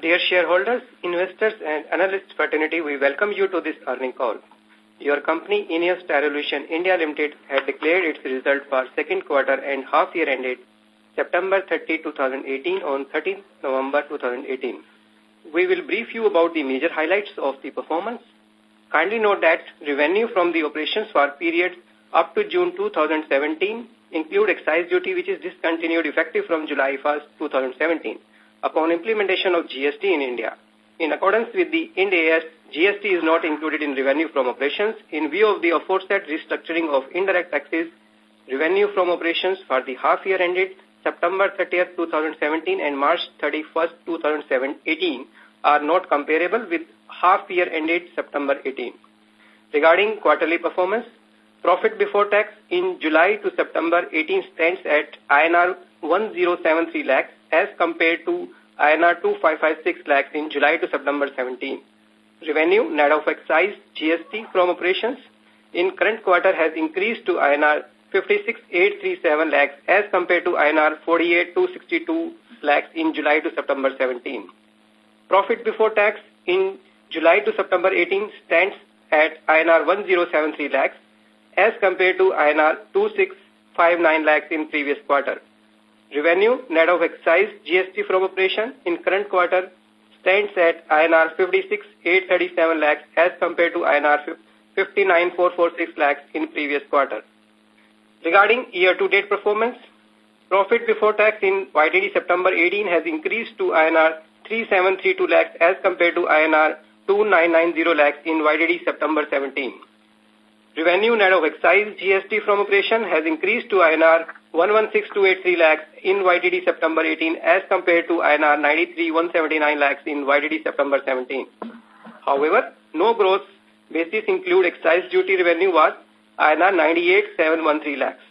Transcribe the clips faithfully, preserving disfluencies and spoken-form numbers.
Dear shareholders, investors and analyst fraternity, we welcome you to this earning call. Your company, Ineos Tyrolution India Limited, had declared its result for second quarter and half year ended September thirtieth, two thousand eighteen on thirteenth November two thousand eighteen. We will brief you about the major highlights of the performance. Kindly note that revenue from the operations for periods up to June two thousand seventeen include excise duty which is discontinued effective from July first, two thousand seventeen upon implementation of G S T in India. In accordance with the Ind AS, G S T is not included in revenue from operations. In view of the aforesaid restructuring of indirect taxes, revenue from operations for the half year ended September thirtieth, two thousand seventeen and March thirty-first, two thousand eighteen are not comparable with half year ended September eighteenth. Regarding quarterly performance, profit before tax in July to September eighteenth stands at I N R one thousand seventy-three lakhs as compared to I N R two thousand five hundred fifty-six lakhs in July to September seventeenth. Revenue net of excise G S T from operations in current quarter has increased to I N R fifty-six thousand eight hundred thirty-seven lakhs as compared to I N R forty-eight thousand two hundred sixty-two lakhs in July to September seventeenth. Profit before tax in July to September eighteenth stands at I N R one thousand seventy-three lakhs as compared to I N R two thousand six hundred fifty-nine lakhs in previous quarter. Revenue net of excise G S T from operation in current quarter stands at I N R fifty-six thousand eight hundred thirty-seven lakhs as compared to I N R fifty-nine thousand four hundred forty-six lakhs in previous quarter. Regarding year-to-date performance, profit before tax in Y T D September eighteenth has increased to I N R three thousand seven hundred thirty-two lakhs as compared to I N R two thousand nine hundred ninety lakhs in Y T D September seventeenth. Revenue net of excise G S T from operation has increased to I N R one hundred sixteen thousand two hundred eighty-three lakhs in Y T D September eighteenth as compared to I N R ninety-three thousand one hundred seventy-nine lakhs in Y T D September seventeenth. However, no gross basis include excise duty revenue was I N R ninety-eight thousand seven hundred thirteen lakhs.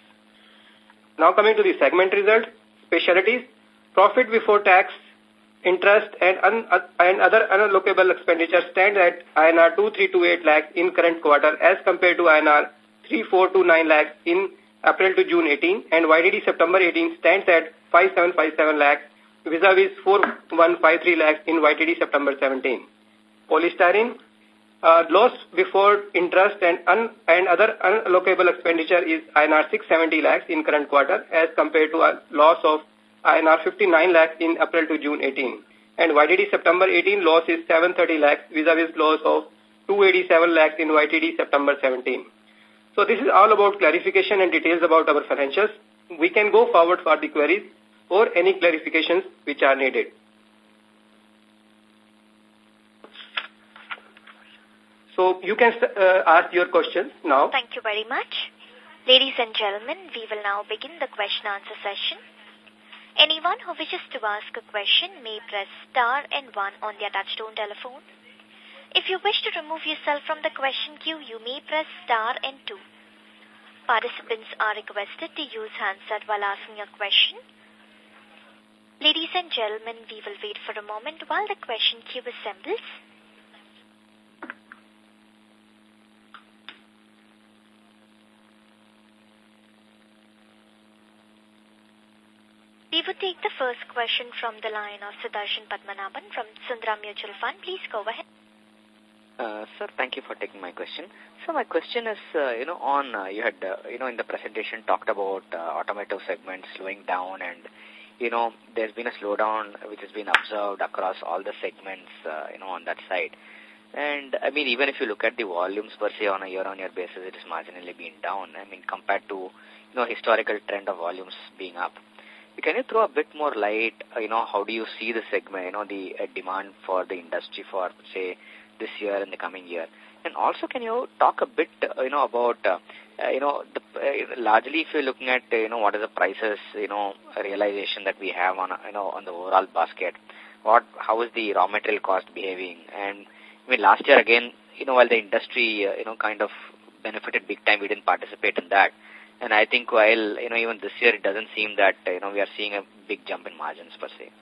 Now coming to the segment result, specialties, profit before tax, interest and, un, uh, and other unallocable expenditure stand at I N R two thousand three hundred twenty-eight lakhs in current quarter as compared to I N R three thousand four hundred twenty-nine lakhs in April to June eighteenth and Y T D September eighteenth stands at five thousand seven hundred fifty-seven lakhs vis-a-vis four thousand one hundred fifty-three lakhs in Y T D September seventeenth. Polystyrene, uh, loss before interest and, un, and other unallocable expenditure is I N R six hundred seventy lakhs in current quarter as compared to a loss of I N R fifty-nine lakhs in April to June eighteenth. And Y T D September eighteenth loss is seven hundred thirty lakhs vis-a-vis loss of two hundred eighty-seven lakhs in Y T D September seventeenth. So this is all about clarification and details about our financials. We can go forward for the queries or any clarifications which are needed. So you can uh, ask your questions now. Thank you very much. Ladies and gentlemen, we will now begin the question answer session. Anyone who wishes to ask a question may press star and one on their touchtone telephone. If you wish to remove yourself from the question queue, you may press star and two. Participants are requested to use handset while asking a question. Ladies and gentlemen, we will wait for a moment while the question queue assembles. We would take the first question from the line of Sudarshan Padmanabhan from Sundaram Mutual Fund. Please go ahead. Uh, sir, thank you for taking my question. So my question is, uh, you know, on, uh, you had, uh, you know, in the presentation talked about uh, automotive segment slowing down and, you know, there's been a slowdown which has been observed across all the segments, uh, you know, on that side. And, I mean, even if you look at the volumes per se on a year-on-year basis, it is marginally been down. I mean, compared to, you know, historical trend of volumes being up. Can you throw a bit more light, uh, you know, how do you see the segment, you know, the uh, demand for the industry for, say, this year and the coming year? And also, can you talk a bit, uh, you know, about, uh, uh, you know, the, uh, largely if you're looking at, uh, you know, what is the prices, you know, realization that we have on, a, you know, on the overall basket? What, how is the raw material cost behaving? And, I mean, last year again, you know, while the industry, uh, you know, kind of benefited big time, we didn't participate in that. And I think while, you know, even this year, it doesn't seem that, uh, you know, we are seeing a big jump in margins per se.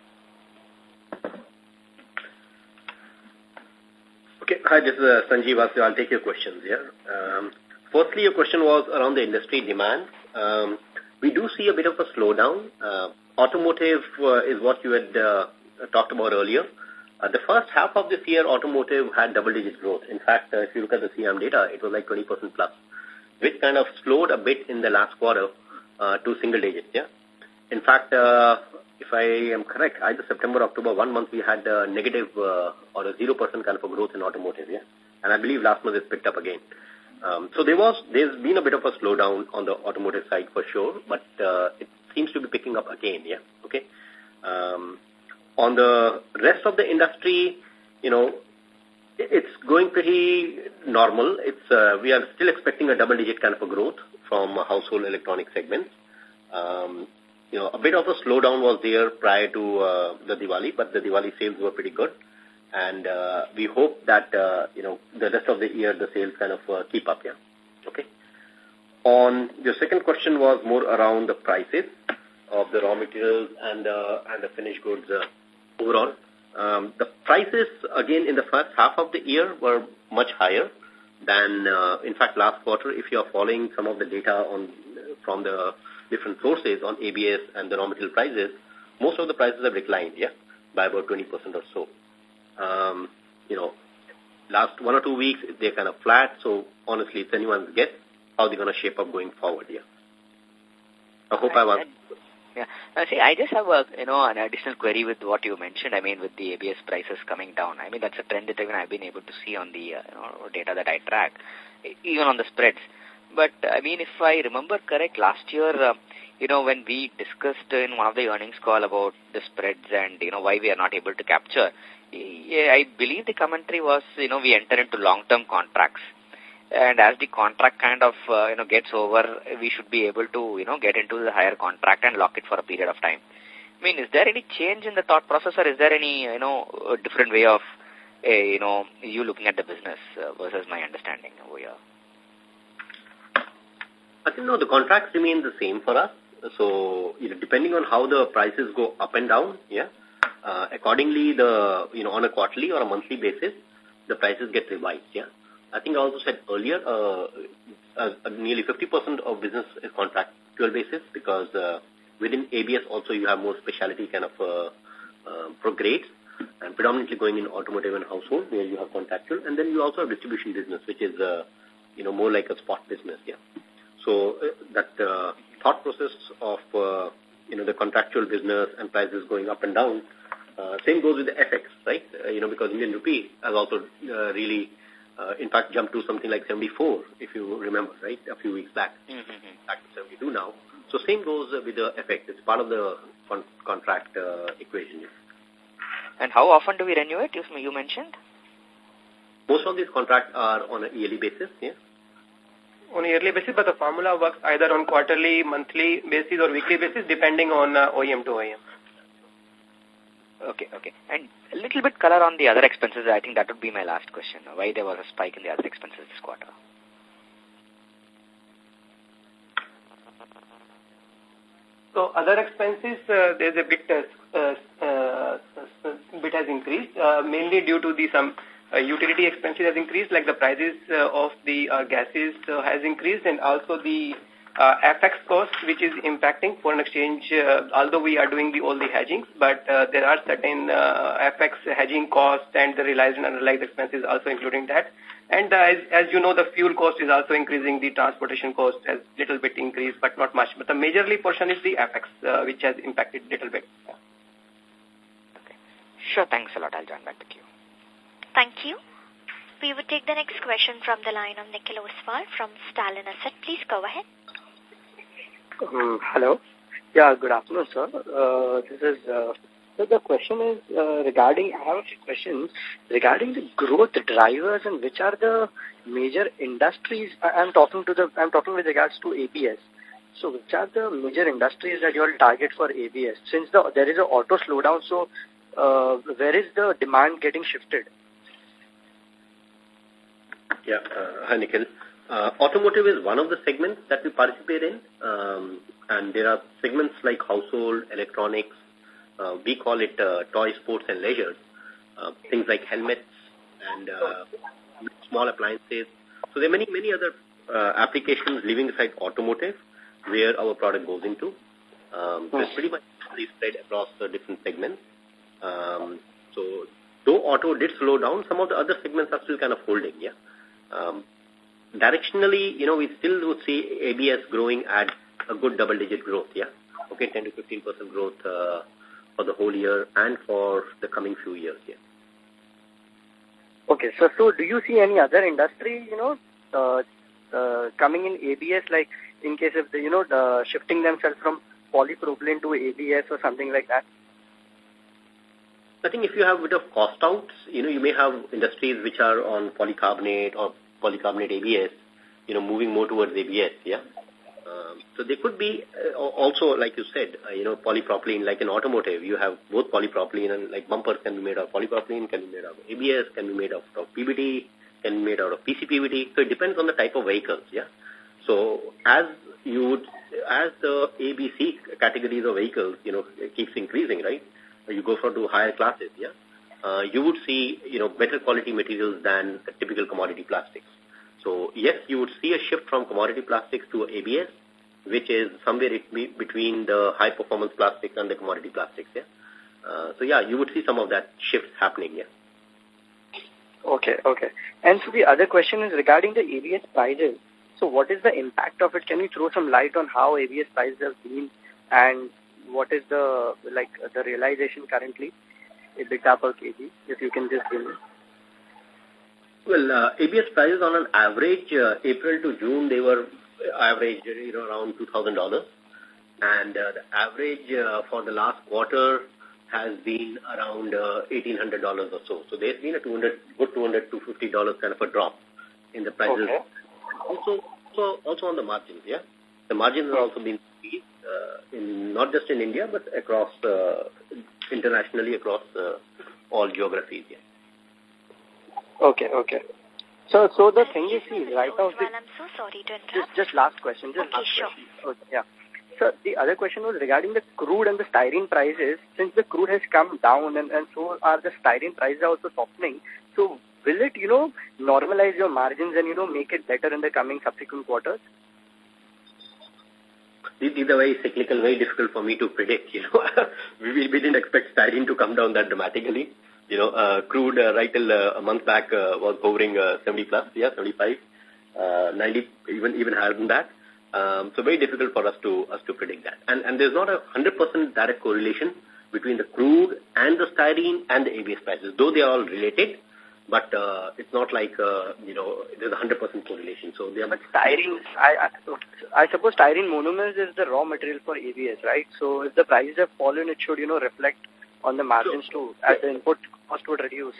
Okay, hi, this is uh, Sanjeev Vasu. I'll take your questions here. Um, firstly, your question was around the industry demand. Um, we do see a bit of a slowdown. Uh, automotive uh, is what you had uh, talked about earlier. Uh, the first half of this year, automotive had double-digit growth. In fact, uh, if you look at the C M data, it was like twenty percent plus, which kind of slowed a bit in the last quarter uh, to single digits, yeah. In fact, uh, if I am correct, either September, October, one month we had a negative uh, or a zero percent kind of a growth in automotive, yeah. And I believe last month it picked up again. Um, so there was, there's been a bit of a slowdown on the automotive side for sure, but uh, it seems to be picking up again, yeah. Okay. Um, on the rest of the industry, you know, it's going pretty normal. It's uh, we are still expecting a double-digit kind of a growth from household electronic segments. Um, you know, a bit of a slowdown was there prior to uh, the Diwali, but the Diwali sales were pretty good. And uh, we hope that, uh, you know, the rest of the year the sales kind of uh, keep up, yeah. Okay. On your second question was more around the prices of the raw materials and, uh, and the finished goods uh, overall. Um, the prices, again, in the first half of the year were much higher than, uh, in fact, last quarter. If you are following some of the data on from the different sources on A B S and the raw material prices, most of the prices have declined, yeah, by about twenty percent or so. Um, you know, last one or two weeks, they're kind of flat. So, honestly, it's anyone's guess how they're going to shape up going forward, yeah. I hope I was... Yeah. Uh, see, I just have a, you know, an additional query with what you mentioned. I mean, with the A B S prices coming down. I mean, that's a trend that even I've been able to see on the uh, you know, data that I track, even on the spreads. But, I mean, if I remember correct, last year, uh, you know, when we discussed in one of the earnings call about the spreads and, you know, why we are not able to capture, yeah, I believe the commentary was, you know, we enter into long-term contracts. And as the contract kind of, uh, you know, gets over, we should be able to, you know, get into the higher contract and lock it for a period of time. I mean, is there any change in the thought process, or is there any, you know, different way of, uh, you know, you looking at the business uh, versus my understanding over here? I think, no, the contracts remain the same for us. So, you know, depending on how the prices go up and down, yeah, uh, accordingly, the, you know, on a quarterly or a monthly basis, the prices get revised, yeah. I think I also said earlier, uh, uh, nearly fifty percent of business is contractual basis because uh, within A B S also you have more specialty kind of uh, uh, pro grades and predominantly going in automotive and household where you have contractual, and then you also have distribution business which is uh, you know more like a spot business, yeah. So uh, that uh, thought process of uh, you know the contractual business and prices going up and down, uh, same goes with the F X, right? Uh, you know because Indian rupee has also uh, really Uh, in fact, jumped to something like seventy-four, if you remember, right, a few weeks back. Mm-hmm. Back to seventy-two now. So same goes uh, with the effect. It's part of the con contract uh, equation. And how often do we renew it, you mentioned? Most of these contracts are on a yearly basis, yeah. On a yearly basis, but the formula works either on quarterly, monthly basis or weekly basis, depending on uh, O E M to O E M. Okay, okay. And a little bit color on the other expenses, I think that would be my last question. Why there was a spike in the other expenses this quarter? So other expenses, uh, there's a bit, uh, uh, bit has increased, uh, mainly due to the some uh, utility expenses has increased, like the prices uh, of the uh, gases uh, has increased, and also the Uh, F X cost, which is impacting foreign exchange, uh, although we are doing the, all the hedging, but uh, there are certain uh, F X hedging costs and the realized and unrealized expenses also including that. And uh, as, as you know, the fuel cost is also increasing, the transportation cost has little bit increased, but not much. But the majorly portion is the F X, uh, which has impacted little bit. Okay. Sure, thanks a lot. I'll join back with you. Thank you. We would take the next question from the line of Nikhil Oswal from Stalin Asset. Please go ahead. Um, hello. Yeah, good afternoon, sir. Uh, this is, uh, so the question is uh, regarding, I have a few questions regarding the growth drivers and which are the major industries. I'm talking to the, I'm talking with regards to A B S. So which are the major industries that you all target for A B S? Since the, there is an auto slowdown, so uh, where is the demand getting shifted? Yeah, uh, hi Nikhil. Uh, automotive is one of the segments that we participate in, um, and there are segments like household, electronics, uh, we call it uh, toy, sports and leisure, uh, things like helmets and uh, small appliances. So there are many, many other uh, applications leaving aside automotive where our product goes into. Um, so it's pretty much spread across the different segments. Um, so though auto did slow down, some of the other segments are still kind of holding, yeah. Um, directionally, you know, we still would see A B S growing at a good double-digit growth, yeah. Okay, ten to fifteen percent growth uh, for the whole year and for the coming few years, yeah. Okay, so so do you see any other industry, you know, uh, uh, coming in A B S, like in case of the, you know, the shifting themselves from polypropylene to A B S or something like that? I think if you have a bit of cost outs, you know, you may have industries which are on polycarbonate or polycarbonate A B S, you know, moving more towards A B S, yeah. Um, so there could be uh, also, like you said, uh, you know, polypropylene, like in automotive, you have both polypropylene and like bumpers can be made of polypropylene, can be made of A B S, can be made of, of P B T, can be made out of P C P V T. So it depends on the type of vehicles, yeah. So as you would, as the A B C categories of vehicles, you know, keeps increasing, right? You go for to higher classes, yeah. Uh, you would see, you know, better quality materials than the typical commodity plastics. So yes, you would see a shift from commodity plastics to A B S, which is somewhere between the high performance plastics and the commodity plastics, yeah. Uh, so yeah, you would see some of that shift happening, yeah. Okay, okay. And so the other question is regarding the A B S prices. So what is the impact of it? Can you throw some light on how A B S prices have been and what is the, like, the realization currently, EBITDA per kg, if you can just give me? Well, uh, A B S prices on an average, uh, April to June, they were average, you know, around two thousand dollars. And uh, the average uh, for the last quarter has been around uh, eighteen hundred dollars or so. So there's been a two hundred, good two hundred to two hundred fifty dollars kind of a drop in the prices. Okay. Also, also, also on the margins, yeah. The margins have also been squeezed, uh, in, not just in India, but across, uh, internationally across uh, all geographies, yeah. Okay, okay. So, so the thing is, see, right now... Well, I'm so sorry to interrupt. Just, just last question, just okay, last sure. question. Okay, yeah. So, the other question was regarding the crude and the styrene prices. Since the crude has come down and, and so are the styrene prices also softening, so will it, you know, normalize your margins and, you know, make it better in the coming subsequent quarters? These are very cyclical, very difficult for me to predict, you know. we, we didn't expect styrene to come down that dramatically. You know, uh, crude uh, right till uh, a month back uh, was hovering uh, seventy plus, yeah, seventy-five, uh, ninety, even even higher than that. Um, so very difficult for us to us to predict that. And and there's not a hundred percent direct correlation between the crude and the styrene and the A B S prices, though they are all related. But uh, it's not like uh, you know there's a hundred percent correlation. So they are. But styrene, I, I I suppose styrene monomers is the raw material for A B S, right? So if the prices have fallen, it should, you know, reflect on the margins too, as the input cost would reduce.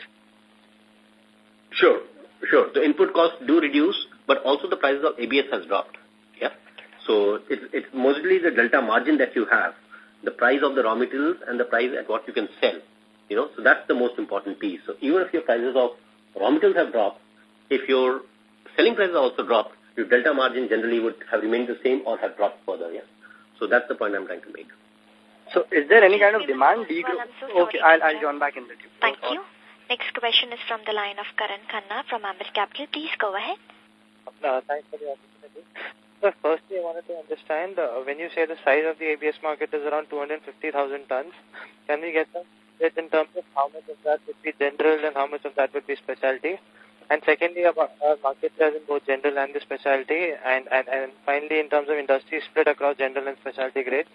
Sure, sure. The input costs do reduce, but also the prices of A B S has dropped. Yeah. So it's, it's mostly the delta margin that you have, the price of the raw materials and the price at what you can sell. You know, so that's the most important piece. So even if your prices of raw materials have dropped, if your selling prices also dropped, your delta margin generally would have remained the same or have dropped further. Yeah. So that's the point I'm trying to make. So is there any kind of demand? Well, I'm so okay, I'll, I'll join back in the queue. Thank you. Next question is from the line of Karan Khanna from Ambit Capital. Please go ahead. Uh, thanks for the opportunity. So firstly, I wanted to understand, uh, when you say the size of the A B S market is around two hundred fifty thousand tons, can we get some split in terms of how much of that would be general and how much of that would be specialty? And secondly, about our market share in both general and the specialty, and, and, and finally, in terms of industry split across general and specialty grades?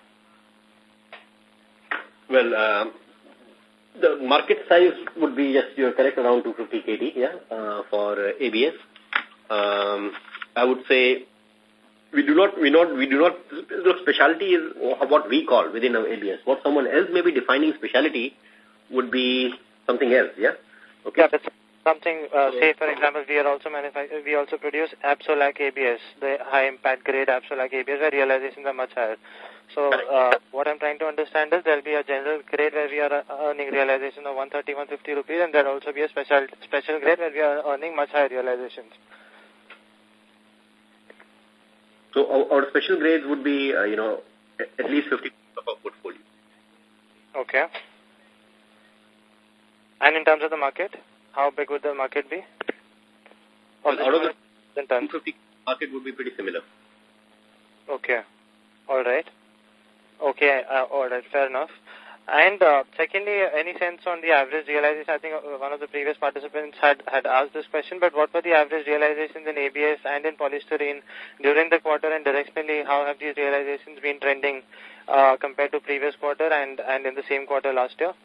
Well, uh, the market size would be, yes, you're correct, around two hundred fifty kilograms, yeah, uh, for uh, A B S. Um, I would say we do not, we not, we do not, the specialty is what we call within our A B S. What someone else may be defining specialty would be something else, yeah? Okay. Yeah, that's something, uh, say, for example, we are also manufacture, we also produce Absolac A B S, the high impact grade Absolac A B S, where realizations are much higher. So, uh, what I'm trying to understand is there will be a general grade where we are earning realization of one thirty, one fifty rupees, and there will also be a special special grade where we are earning much higher realizations. So, our, our special grades would be, uh, you know, at least fifty percent of our portfolio. Okay. And in terms of the market, how big would the market be? Well, out of the two hundred fifty market would be pretty similar. Okay. All right. Okay, uh, all right, fair enough. And uh, secondly, any sense on the average realization? I think uh, one of the previous participants had, had asked this question, but what were the average realizations in A B S and in polystyrene during the quarter, and directionally, how have these realizations been trending uh, compared to previous quarter and, and in the same quarter last year?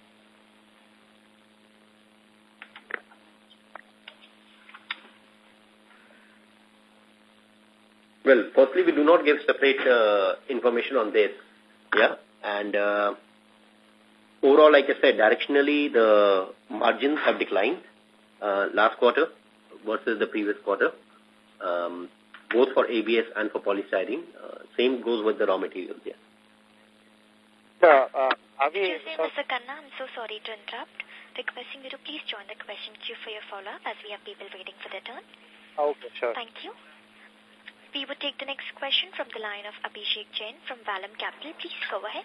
Well, firstly, we do not give separate uh, information on this. Yeah. And uh, overall, like I said, directionally, the margins have declined uh, last quarter versus the previous quarter, um, both for A B S and for polystyrene. Uh, same goes with the raw materials, yes. Uh, uh, are we, Excuse me, Mister Khanna, I'm so sorry to interrupt. Requesting you to please join the question queue for your follow-up as we have people waiting for their turn. Okay, sure. Thank you. We would take the next question from the line of Abhishek Jain from Vallum Capital. Please go ahead.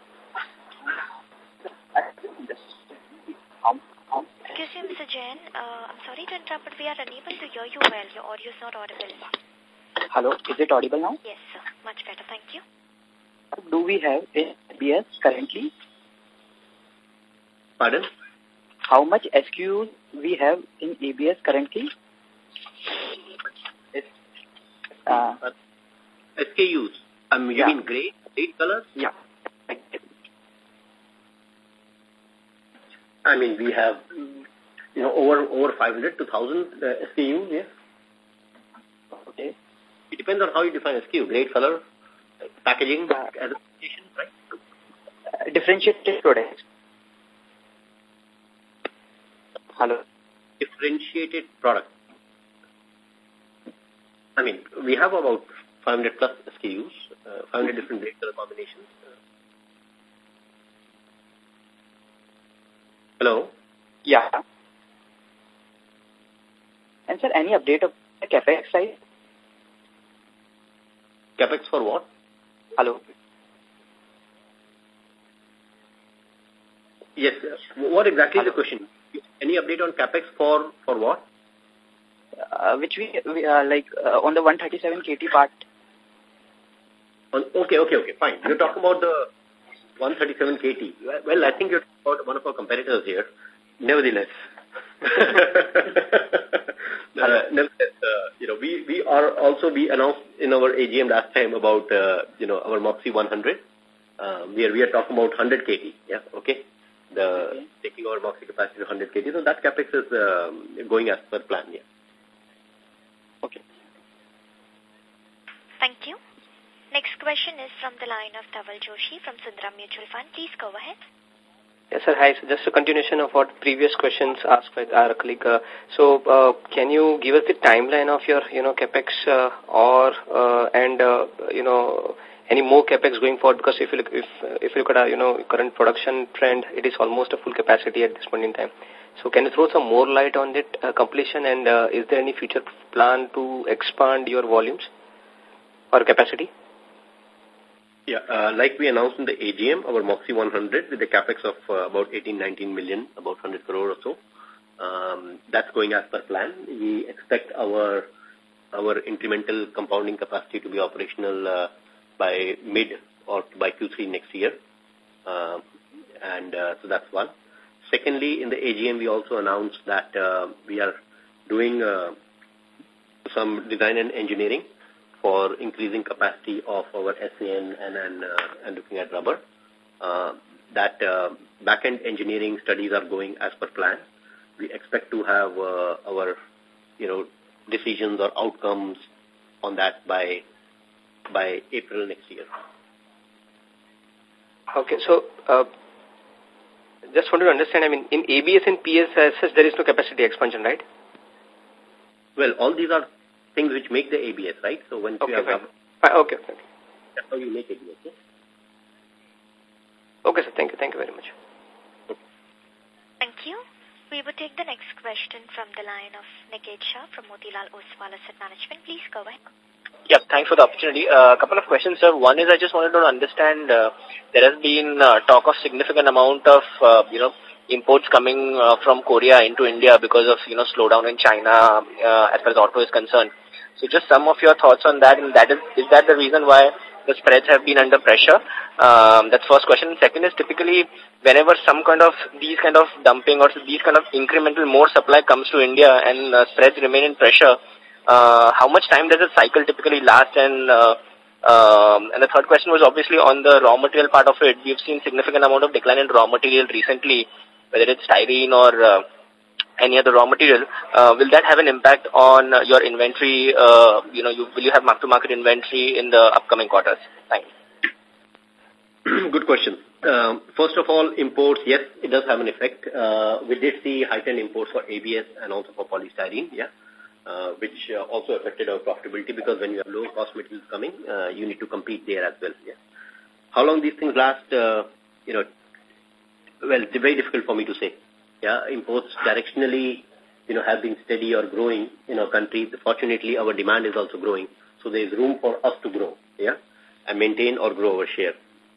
Excuse me, Mister Jain. Uh, I'm sorry to interrupt, but we are unable to hear you well. Your audio is not audible. Hello, is it audible now? Yes, sir. Much better. Thank you. Do we have A B S currently? Pardon? How much S K Us we have in A B S currently? Uh, S K Us. Um, you yeah. mean gray, eight colors? Yeah. I mean, we have, you know, over over five hundred to one thousand uh, S K Us, yeah. Okay. It depends on how you define S K U. Grade, color, packaging, Uh, as a specification, right? uh, differentiated products. Hello. Differentiated product. I mean, we have about five hundred plus S K Us, uh, five hundred different grade color combinations. Hello? Yeah. And sir, any update of the CapEx side? CapEx for what? Hello. Yes. What exactly Hello. is the question? Any update on CapEx for, for what? Uh, which we, we uh, like uh, on the one thirty-seven K T part. On, okay, okay, okay, fine. You're talking about the one thirty-seven K T. Well, I think you're talking about one of our competitors here. Nevertheless. uh, nevertheless, uh, you know, we, we are also, we announced in our A G M last time about, uh, you know, our Moxie one hundred. Um, we are, we are talking about one hundred K T. Yeah, okay. The, okay. Taking our Moxie capacity to one hundred K T. So that capex is um, going as per plan, yeah. Okay. Thank you. Next question is from the line of Dhaval Joshi from Sundaram Mutual Fund. Please go ahead. Yes, sir. Hi. So just a continuation of what previous questions asked by our colleague. Uh, so, uh, can you give us the timeline of your, you know, capex uh, or uh, and uh, you know any more capex going forward? Because if you look, if if you look at our, you know, current production trend, it is almost a full capacity at this point in time. So, can you throw some more light on that uh, completion? And uh, is there any future plan to expand your volumes or capacity? Yeah, uh, like we announced in the A G M, our Moxie one hundred with the capex of uh, about eighteen, nineteen million, about one hundred crore or so. Um, that's going as per plan. We expect our our incremental compounding capacity to be operational uh, by mid or by Q three next year. Uh, and uh, so that's one. Secondly, in the A G M, we also announced that uh, we are doing uh, some design and engineering for increasing capacity of our S A N and, and, uh, and looking at rubber. Uh, that uh, back-end engineering studies are going as per plan. We expect to have uh, our, you know, decisions or outcomes on that by by April next year. Okay, so uh, just wanted to understand, I mean, in A B S and P S as such, there is no capacity expansion, right? Well, all these are things which make the A B S, right? So once okay, you have... fine. Uh, okay, okay. That's how you make A B S, yes? Okay, sir. Thank you. Thank you very much. Thank you. We will take the next question from the line of Niket Shah from Motilal Oswal Asset Management. Please go ahead. Yeah, thanks for the opportunity. A uh, couple of questions, sir. One is I just wanted to understand, uh, there has been uh, talk of significant amount of, uh, you know, imports coming uh, from Korea into India because of, you know, slowdown in China uh, as far as auto is concerned. So just some of your thoughts on that, and that is, is that the reason why the spreads have been under pressure? Um, that's first question. Second is typically whenever some kind of these kind of dumping or these kind of incremental more supply comes to India and uh, spreads remain in pressure, uh, how much time does the cycle typically last? And uh, um, and the third question was obviously on the raw material part of it. We've seen significant amount of decline in raw material recently, whether it's styrene or uh, any other raw material. Uh, will that have an impact on uh, your inventory? Uh, you know, you, will you have mark-to-market inventory in the upcoming quarters? Thanks. Good question. Um, first of all, imports, yes, it does have an effect. Uh, we did see heightened imports for A B S and also for polystyrene, yeah, uh, which uh, also affected our profitability because when you have low-cost materials coming, uh, you need to compete there as well, yeah. How long these things last, uh, you know, well, it's very difficult for me to say. Yeah, imports directionally, you know, have been steady or growing in our country. Fortunately, our demand is also growing. So there is room for us to grow, yeah, and maintain or grow our share.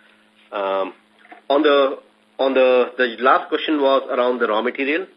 Um, on the, on the, the last question was around the raw material.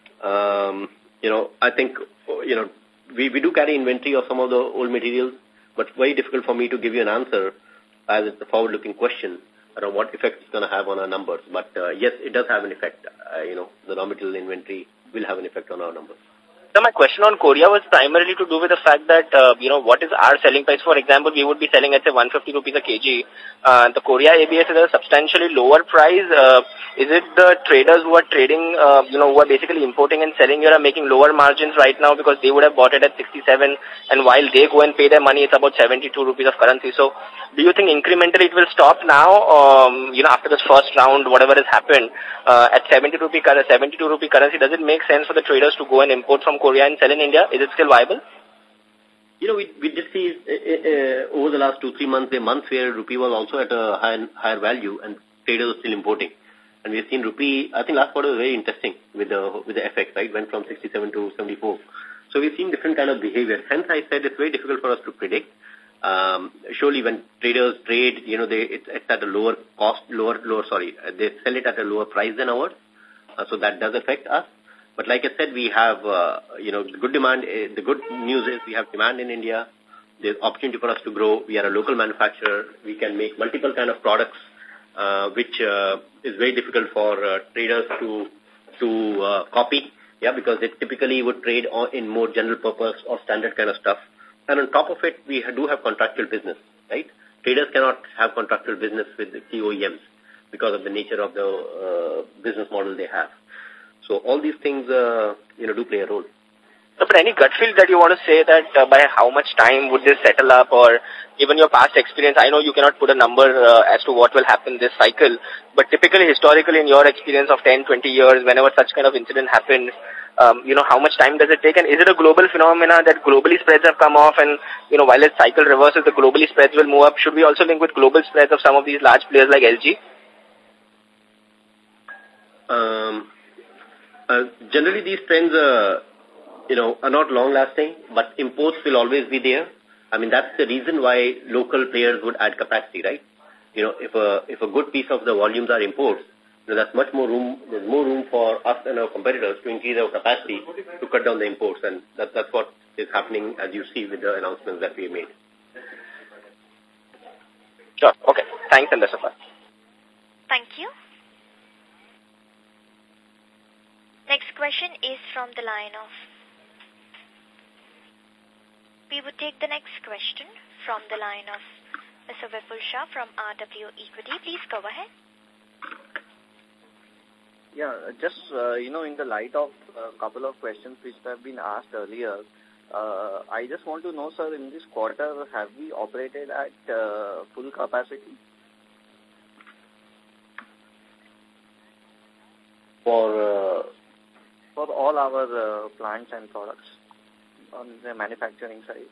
Um, you know, I think, you know, we, we do carry inventory of some of the old materials, but very difficult for me to give you an answer as it's a forward-looking question around what effect it's going to have on our numbers. But uh, yes, it does have an effect. Uh, you know, the raw material inventory will have an effect on our numbers. So my question on Korea was primarily to do with the fact that, uh, you know, what is our selling price? For example, we would be selling at, say, one hundred fifty rupees a kg. Uh, the Korea A B S is a substantially lower price. Uh, is it the traders who are trading, uh, you know, who are basically importing and selling here are making lower margins right now because they would have bought it at sixty-seven, and while they go and pay their money, it's about seventy-two rupees of currency. So do you think incrementally it will stop now, um, you know, after this first round, whatever has happened, uh, at seventy rupee, seventy-two rupee currency, does it make sense for the traders to go and import from Korea and sell in India? Is it still viable? You know, we, we did see uh, uh, over the last two, three months, a month where rupee was also at a higher, higher value and traders were still importing. And we've seen rupee, I think last quarter was very interesting with the, with the F X, right? Went from sixty-seven to seventy-four. So we've seen different kind of behavior. Hence I said it's very difficult for us to predict. Um, surely when traders trade, you know, they, it's, it's at a lower cost, lower, lower, sorry, they sell it at a lower price than ours. Uh, so that does affect us. But like I said, we have, uh, you know, good demand. Uh, the good news is we have demand in India. There's opportunity for us to grow. We are a local manufacturer. We can make multiple kind of products, uh, which uh, is very difficult for uh, traders to to uh, copy. Yeah, because they typically would trade on, in more general purpose or standard kind of stuff. And on top of it, we do have contractual business, right? Traders cannot have contractual business with the key O E Ms because of the nature of the uh, business model they have. So all these things, uh, you know, do play a role. So, but any gut feel that you want to say that uh, by how much time would this settle up, or given your past experience, I know you cannot put a number uh, as to what will happen this cycle, but typically, historically, in your experience of ten, twenty years, whenever such kind of incident happens, um, you know, how much time does it take? And is it a global phenomena that globally spreads have come off and, you know, while the cycle reverses, the globally spreads will move up? Should we also link with global spreads of some of these large players like L G? Um... Uh, generally, these trends, uh, you know, are not long-lasting, but imports will always be there. I mean, that's the reason why local players would add capacity, right? You know, if a if a good piece of the volumes are imports, you know, that's much more room. There's more room for us and our competitors to increase our capacity to cut down the imports, and that, that's what is happening, as you see, with the announcements that we made. Sure. Okay. Thanks, and best of luck. Thank you. Next question is from the line of... We would take the next question from the line of Mister Vipul Shah from R W Equity. Please go ahead. Yeah, just, uh, you know, in the light of a couple of questions which have been asked earlier, uh, I just want to know, sir, in this quarter, have we operated at uh, full capacity? For... Uh, For all our uh, plants and products on the manufacturing side?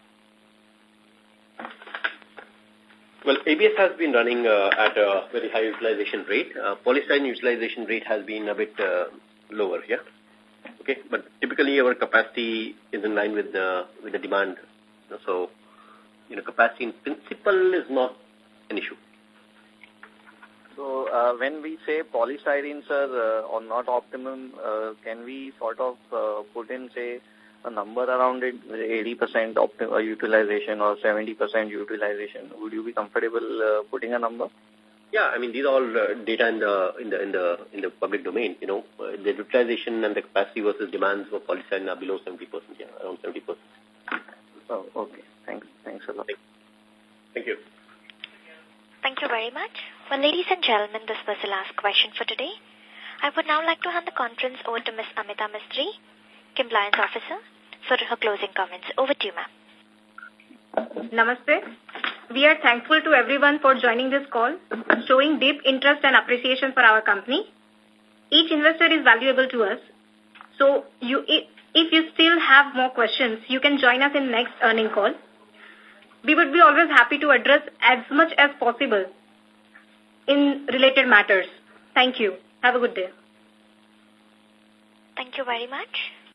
Well, A B S has been running uh, at a very high utilization rate. Uh, polystyrene utilization rate has been a bit uh, lower, yeah? Okay, but typically our capacity is in line with the, with the demand. So, you know, capacity in principle is not an issue. So, uh, when we say polystyrenes are uh, or not optimum, uh, can we sort of uh, put in, say, a number around it, eighty percent optimal utilization or seventy percent utilization. Would you be comfortable uh, putting a number? Yeah, I mean, these are all uh, data in the in the in the in the public domain. You know, uh, the utilization and the capacity versus demands for polystyrene are below seventy percent. Yeah, around seventy percent. Oh, okay. Thanks. Thanks a lot. Thank you. Thank you very much. Well, ladies and gentlemen, this was the last question for today. I would now like to hand the conference over to Miz Amita Mistry, Compliance Officer, for her closing comments. Over to you, ma'am. Namaste. We are thankful to everyone for joining this call, showing deep interest and appreciation for our company. Each investor is valuable to us. So, you, if you still have more questions, you can join us in next earning call. We would be always happy to address as much as possible in related matters. Thank you. Have a good day. Thank you very much.